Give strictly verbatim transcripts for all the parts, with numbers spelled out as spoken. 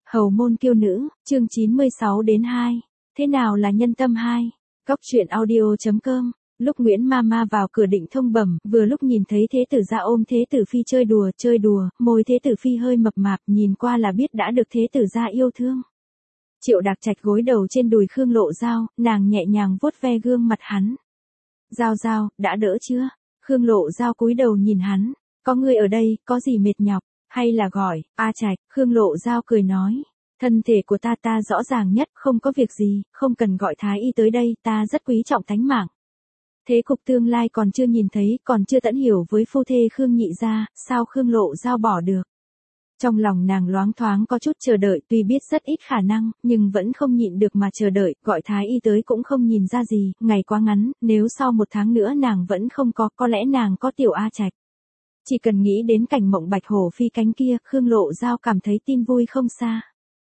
Hầu môn kiêu nữ, chương chín mươi sáu đến hai. Thế nào là nhân tâm hai? Góc truyện audio chấm com. Lúc Nguyễn Mama vào cửa định thông bẩm, vừa lúc nhìn thấy Thế tử gia ôm Thế tử phi chơi đùa, chơi đùa, môi Thế tử phi hơi mập mạp, nhìn qua là biết đã được Thế tử gia yêu thương. Triệu Đạc Trạch gối đầu trên đùi Khương Lộ Giao, nàng nhẹ nhàng vuốt ve gương mặt hắn. Giao Giao, đã đỡ chưa? Khương Lộ Giao cúi đầu nhìn hắn, có người ở đây, có gì mệt nhọc? Hay là gọi, A Trạch, Khương Lộ Giao cười nói. Thân thể của ta ta rõ ràng nhất, không có việc gì, không cần gọi thái y tới đây, ta rất quý trọng tánh mạng. Thế cục tương lai còn chưa nhìn thấy, còn chưa tận hiểu với phu thê Khương nhị gia, sao Khương Lộ Giao bỏ được. Trong lòng nàng loáng thoáng có chút chờ đợi, tuy biết rất ít khả năng, nhưng vẫn không nhịn được mà chờ đợi, gọi thái y tới cũng không nhìn ra gì, ngày quá ngắn, nếu sau một tháng nữa nàng vẫn không có, có lẽ nàng có tiểu A Trạch. Chỉ cần nghĩ đến cảnh mộng bạch hổ phi cánh kia, Khương Lộ Giao cảm thấy tin vui không xa.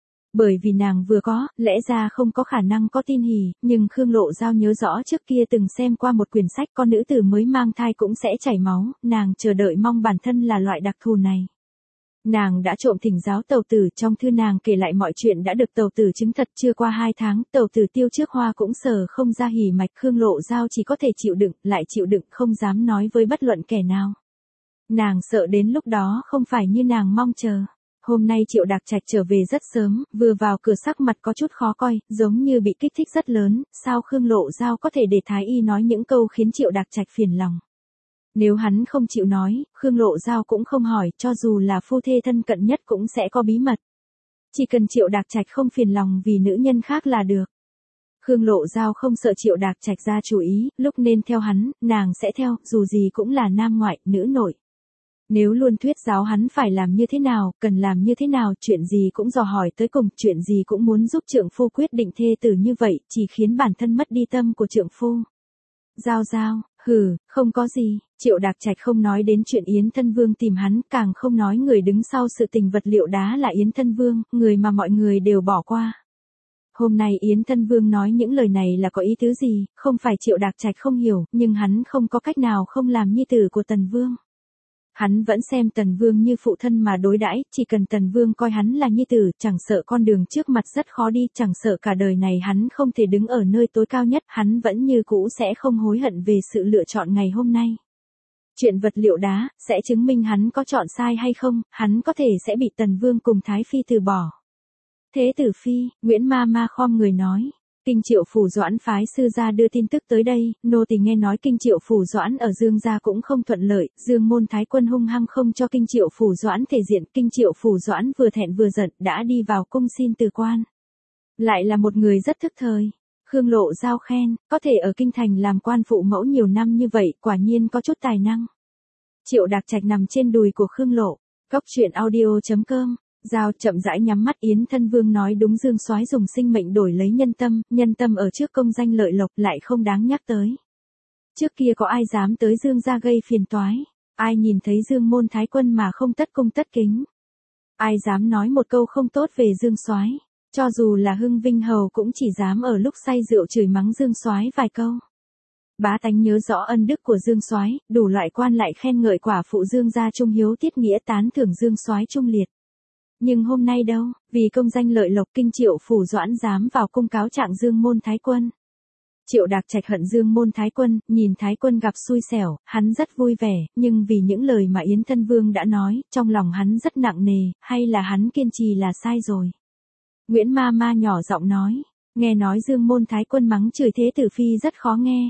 Bởi vì nàng vừa có, lẽ ra không có khả năng có tin hỉ, nhưng Khương Lộ Giao nhớ rõ trước kia từng xem qua một quyển sách con nữ tử mới mang thai cũng sẽ chảy máu, nàng chờ đợi mong bản thân là loại đặc thù này. Nàng đã trộm thỉnh giáo Tầu Tử, trong thư nàng kể lại mọi chuyện đã được Tầu Tử chứng thật. Chưa qua hai tháng, Tầu Tử tiêu trước hoa cũng sờ không ra hỉ mạch. Khương Lộ Giao chỉ có thể chịu đựng, lại chịu đựng không dám nói với bất luận kẻ nào. Nàng sợ đến lúc đó không phải như nàng mong chờ. Hôm nay Triệu Đạc Trạch trở về rất sớm, vừa vào cửa sắc mặt có chút khó coi, giống như bị kích thích rất lớn, sao Khương Lộ Giao có thể để thái y nói những câu khiến Triệu Đạc Trạch phiền lòng. Nếu hắn không chịu nói, Khương Lộ Giao cũng không hỏi, cho dù là phu thê thân cận nhất cũng sẽ có bí mật. Chỉ cần Triệu Đạc Trạch không phiền lòng vì nữ nhân khác là được. Khương Lộ Giao không sợ Triệu Đạc Trạch ra chủ ý, lúc nên theo hắn, nàng sẽ theo, dù gì cũng là nam ngoại, nữ nội. Nếu luôn thuyết giáo hắn phải làm như thế nào, cần làm như thế nào, chuyện gì cũng dò hỏi tới cùng, chuyện gì cũng muốn giúp trượng phu quyết định thê tử như vậy, chỉ khiến bản thân mất đi tâm của trượng phu. Giao Giao, hừ, không có gì, Triệu Đạc Trạch không nói đến chuyện Yến Thân Vương tìm hắn, càng không nói người đứng sau sự tình vật liệu đá là Yến Thân Vương, người mà mọi người đều bỏ qua. Hôm nay Yến Thân Vương nói những lời này là có ý tứ gì, không phải Triệu Đạc Trạch không hiểu, nhưng hắn không có cách nào không làm nhi tử của Tần Vương. Hắn vẫn xem Tần Vương như phụ thân mà đối đãi, chỉ cần Tần Vương coi hắn là nhi tử, chẳng sợ con đường trước mặt rất khó đi, chẳng sợ cả đời này hắn không thể đứng ở nơi tối cao nhất, hắn vẫn như cũ sẽ không hối hận về sự lựa chọn ngày hôm nay. Chuyện vật liệu đá, sẽ chứng minh hắn có chọn sai hay không, hắn có thể sẽ bị Tần Vương cùng Thái Phi từ bỏ. Thế tử Phi, Nguyễn Mama khom người nói. Kinh Triệu Phủ Doãn phái sư gia đưa tin tức tới đây, nô tỳ nghe nói Kinh Triệu Phủ Doãn ở Dương gia cũng không thuận lợi, Dương môn thái quân hung hăng không cho Kinh Triệu Phủ Doãn thể diện, Kinh Triệu Phủ Doãn vừa thẹn vừa giận, đã đi vào cung xin từ quan. Lại là một người rất thức thời. Khương Lộ Giao khen, có thể ở kinh thành làm quan phụ mẫu nhiều năm như vậy, quả nhiên có chút tài năng. Triệu Đạc Trạch nằm trên đùi của Khương Lộ. Góc truyện audio chấm com. Giao chậm rãi nhắm mắt. Yến Thân Vương nói đúng, Dương Soái dùng sinh mệnh đổi lấy nhân tâm, nhân tâm ở trước công danh lợi lộc lại không đáng nhắc tới. Trước kia có ai dám tới Dương gia gây phiền toái, ai nhìn thấy Dương môn thái quân mà không tất cung tất kính. Ai dám nói một câu không tốt về Dương Soái, cho dù là Hưng Vinh Hầu cũng chỉ dám ở lúc say rượu chửi mắng Dương Soái vài câu. Bá tánh nhớ rõ ân đức của Dương Soái, đủ loại quan lại khen ngợi quả phụ Dương gia trung hiếu tiết nghĩa, tán thưởng Dương Soái trung liệt. Nhưng hôm nay đâu, vì công danh lợi lộc, Kinh Triệu Phủ Doãn dám vào cung cáo trạng Dương môn thái quân. Triệu Đạc Trạch hận Dương môn thái quân, nhìn thái quân gặp xui xẻo, hắn rất vui vẻ, nhưng vì những lời mà Yến Thân Vương đã nói, trong lòng hắn rất nặng nề, hay là hắn kiên trì là sai rồi. Nguyễn Mama nhỏ giọng nói, nghe nói Dương môn thái quân mắng chửi Thế tử Phi rất khó nghe.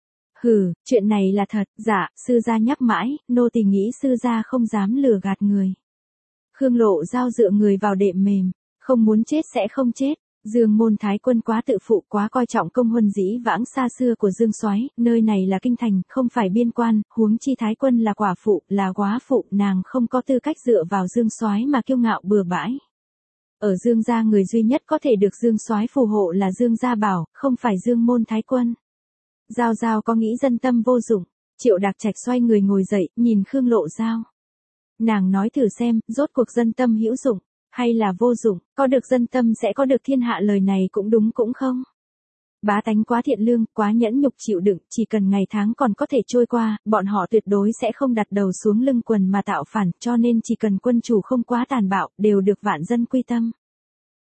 Hừ, chuyện này là thật, dạ, sư gia nhắc mãi, nô tỳ nghĩ sư gia không dám lừa gạt người. Khương Lộ Giao dựa người vào đệm mềm, không muốn chết sẽ không chết. Dương môn thái quân quá tự phụ, quá coi trọng công huân dĩ vãng xa xưa của Dương Soái, nơi này là kinh thành, không phải biên quan, huống chi thái quân là quả phụ, là góa phụ, nàng không có tư cách dựa vào Dương Soái mà kiêu ngạo bừa bãi. Ở Dương gia người duy nhất có thể được Dương Soái phù hộ là Dương Gia Bảo, không phải Dương môn thái quân. Giao Giao có nghĩ dân tâm vô dụng. Triệu Đạc Trạch xoay người ngồi dậy, nhìn Khương Lộ Giao. Nàng nói thử xem, rốt cuộc dân tâm hữu dụng, hay là vô dụng, có được dân tâm sẽ có được thiên hạ, lời này cũng đúng cũng không. Bá tánh quá thiện lương, quá nhẫn nhục chịu đựng, chỉ cần ngày tháng còn có thể trôi qua, bọn họ tuyệt đối sẽ không đặt đầu xuống lưng quần mà tạo phản, cho nên chỉ cần quân chủ không quá tàn bạo, đều được vạn dân quy tâm.